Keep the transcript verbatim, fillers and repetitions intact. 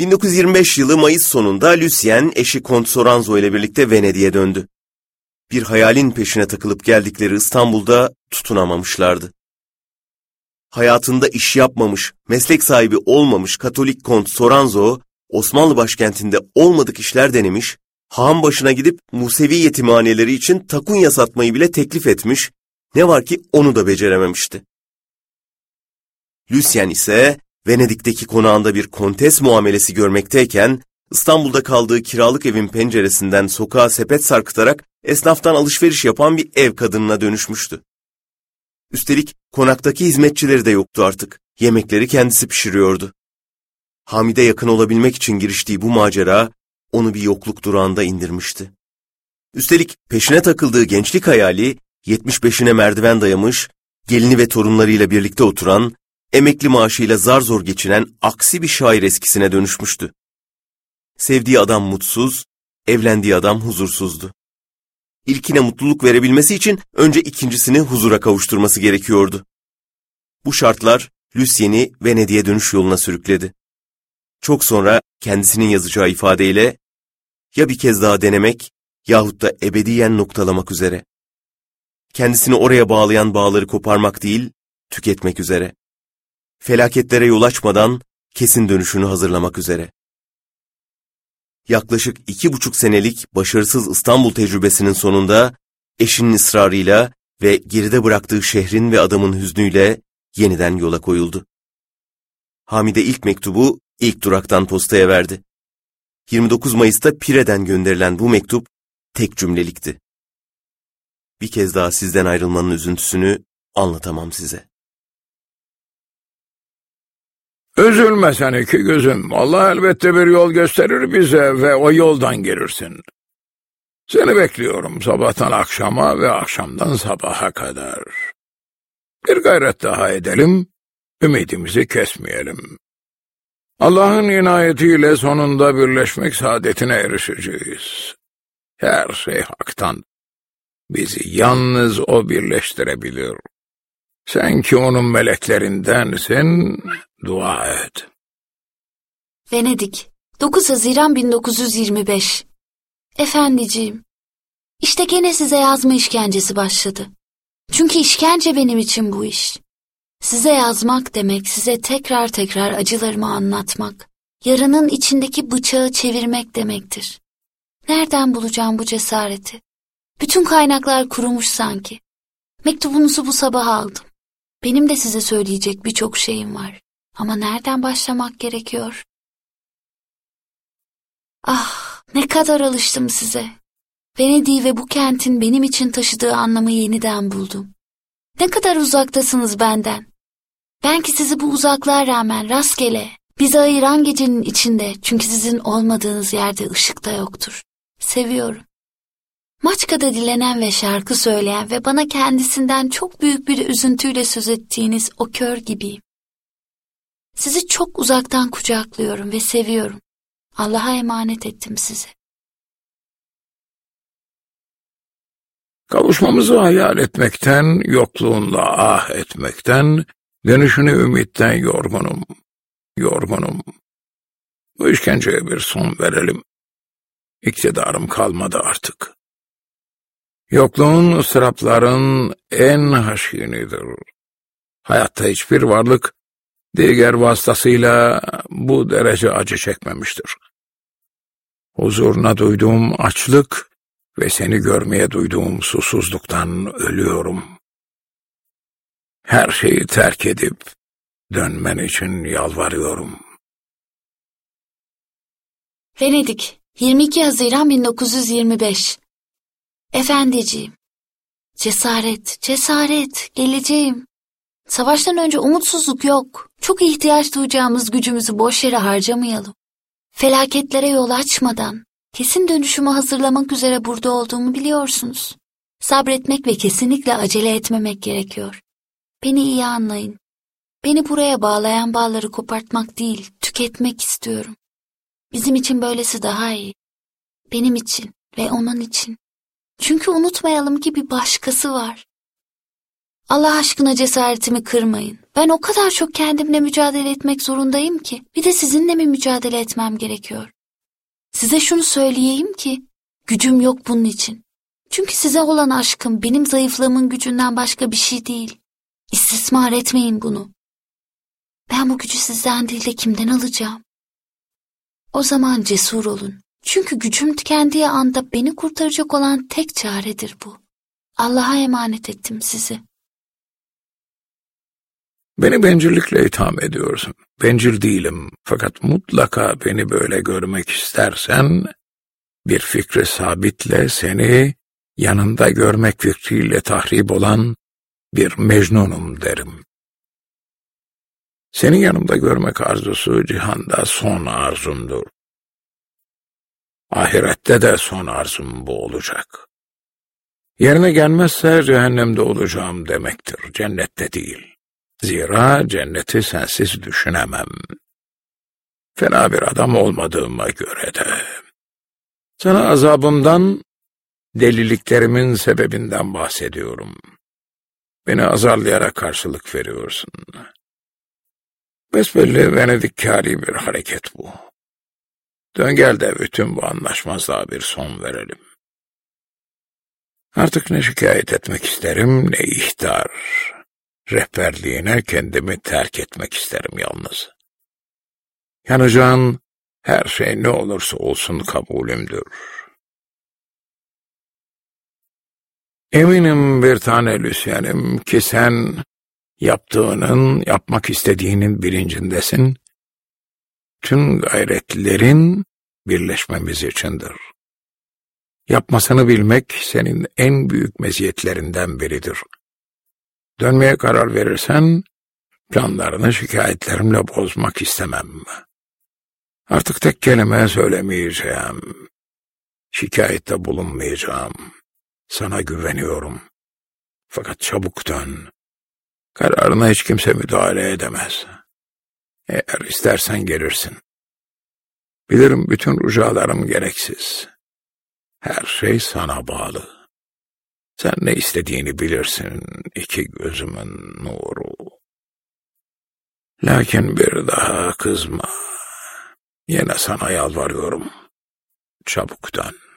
bin dokuz yüz yirmi beş yılı Mayıs sonunda Lucien eşi Kont Soranzo ile birlikte Venedik'e döndü. Bir hayalin peşine takılıp geldikleri İstanbul'da tutunamamışlardı. Hayatında iş yapmamış, meslek sahibi olmamış Katolik Kont Soranzo, Osmanlı başkentinde olmadık işler denemiş, han başına gidip Musevi yetimhaneleri için takunya satmayı bile teklif etmiş, ne var ki onu da becerememişti. Lucien ise Venedik'teki konağında bir kontes muamelesi görmekteyken, İstanbul'da kaldığı kiralık evin penceresinden sokağa sepet sarkıtarak esnaftan alışveriş yapan bir ev kadınına dönüşmüştü. Üstelik konaktaki hizmetçileri de yoktu artık, yemekleri kendisi pişiriyordu. Hamid'e yakın olabilmek için giriştiği bu macera, onu bir yokluk durağında indirmişti. Üstelik peşine takıldığı gençlik hayali, yetmiş beşine merdiven dayamış, gelini ve torunlarıyla birlikte oturan, emekli maaşıyla zar zor geçinen aksi bir şair eskisine dönüşmüştü. Sevdiği adam mutsuz, evlendiği adam huzursuzdu. İlkine mutluluk verebilmesi için önce ikincisini huzura kavuşturması gerekiyordu. Bu şartlar Lucien'i Venedik'e dönüş yoluna sürükledi. Çok sonra kendisinin yazacağı ifadeyle, ya bir kez daha denemek yahut da ebediyen noktalamak üzere. Kendisini oraya bağlayan bağları koparmak değil, tüketmek üzere. Felaketlere yol açmadan kesin dönüşünü hazırlamak üzere. Yaklaşık iki buçuk senelik başarısız İstanbul tecrübesinin sonunda eşinin ısrarıyla ve geride bıraktığı şehrin ve adamın hüznüyle yeniden yola koyuldu. Hamide ilk mektubu ilk duraktan postaya verdi. yirmi dokuz Mayıs'ta Pire'den gönderilen bu mektup tek cümlelikti. Bir kez daha sizden ayrılmanın üzüntüsünü anlatamam size. Üzülme sen iki gözüm. Allah elbette bir yol gösterir bize ve o yoldan gelirsin. Seni bekliyorum sabahtan akşama ve akşamdan sabaha kadar. Bir gayret daha edelim, ümidimizi kesmeyelim. Allah'ın inayetiyle sonunda birleşmek saadetine erişeceğiz. Her şey haktan. Bizi yalnız o birleştirebilir. Sen ki onun meleklerindensin, dua et. Venedik, dokuz Haziran bin dokuz yüz yirmi beş. Efendiciğim, işte gene size yazma işkencesi başladı. Çünkü işkence benim için bu iş. Size yazmak demek, size tekrar tekrar acılarımı anlatmak, yaranın içindeki bıçağı çevirmek demektir. Nereden bulacağım bu cesareti? Bütün kaynaklar kurumuş sanki. Mektubunuzu bu sabah aldım. Benim de size söyleyecek birçok şeyim var. Ama nereden başlamak gerekiyor? Ah, ne kadar alıştım size. Venedik'i ve bu kentin benim için taşıdığı anlamı yeniden buldum. Ne kadar uzaktasınız benden. Ben ki sizi bu uzaklığa rağmen rastgele, bizi ayıran gecenin içinde, çünkü sizin olmadığınız yerde ışık da yoktur. Seviyorum. Maçka'da dilenen ve şarkı söyleyen ve bana kendisinden çok büyük bir üzüntüyle söz ettiğiniz o kör gibiyim. Sizi çok uzaktan kucaklıyorum ve seviyorum. Allah'a emanet ettim sizi. Kavuşmamızı hayal etmekten, yokluğunla ah etmekten, dönüşünü ümitten yorgunum, yorgunum. Bu işkenceye bir son verelim. İktidarım kalmadı artık. Yokluğun, ıstırapların en haşinidir. Hayatta hiçbir varlık, diğer vasıtasıyla bu derece acı çekmemiştir. Huzuruna duyduğum açlık ve seni görmeye duyduğum susuzluktan ölüyorum. Her şeyi terk edip dönmen için yalvarıyorum. Venedik, yirmi iki Haziran bin dokuz yüz yirmi beş. Efendiciğim, cesaret, cesaret, geleceğim. Savaştan önce umutsuzluk yok. Çok ihtiyaç duyacağımız gücümüzü boş yere harcamayalım. Felaketlere yol açmadan, kesin dönüşümü hazırlamak üzere burada olduğumu biliyorsunuz. Sabretmek ve kesinlikle acele etmemek gerekiyor. Beni iyi anlayın. Beni buraya bağlayan bağları kopartmak değil, tüketmek istiyorum. Bizim için böylesi daha iyi. Benim için ve onun için. Çünkü unutmayalım ki bir başkası var. Allah aşkına cesaretimi kırmayın. Ben o kadar çok kendimle mücadele etmek zorundayım ki. Bir de sizinle mi mücadele etmem gerekiyor? Size şunu söyleyeyim ki, gücüm yok bunun için. Çünkü size olan aşkım benim zayıflığımın gücünden başka bir şey değil. İstismar etmeyin bunu. Ben bu gücü sizden değil de kimden alacağım? O zaman cesur olun. Çünkü gücüm tükendiği anda beni kurtaracak olan tek çaredir bu. Allah'a emanet ettim sizi. Beni bencillikle itham ediyorsun. Bencil değilim. Fakat mutlaka beni böyle görmek istersen, bir fikri sabitle seni yanında görmek fikriyle tahrip olan bir mecnunum derim. Seni yanımda görmek arzusu cihanda son arzumdur. Ahirette de son arzum bu olacak. Yerine gelmezse cehennemde olacağım demektir, cennette değil. Zira cenneti sensiz düşünemem. Fena bir adam olmadığıma göre de. Sana azabımdan, deliliklerimin sebebinden bahsediyorum. Beni azarlayarak karşılık veriyorsun. Besbelli Venedikkâri bir hareket bu. Dön gel de bütün bu anlaşmazlığa bir son verelim. Artık ne şikayet etmek isterim ne ihtar. Rehberliğine kendimi terk etmek isterim yalnız. Yanacağın her şey ne olursa olsun kabulümdür. Eminim bir tane Lüsyen'im ki sen yaptığının, yapmak istediğinin bilincindesin. Tüm gayretlerin birleşmemiz içindir. Yapmasını bilmek senin en büyük meziyetlerinden biridir. Dönmeye karar verirsen, planlarını şikayetlerimle bozmak istemem. Artık tek kelime söylemeyeceğim. Şikayette bulunmayacağım. Sana güveniyorum. Fakat çabuk dön. Kararına hiç kimse müdahale edemez. Eğer istersen gelirsin. Bilirim bütün rücalarım gereksiz. Her şey sana bağlı. Sen ne istediğini bilirsin, iki gözümün nuru. Lakin bir daha kızma. Yine sana yalvarıyorum. Çabuk dön.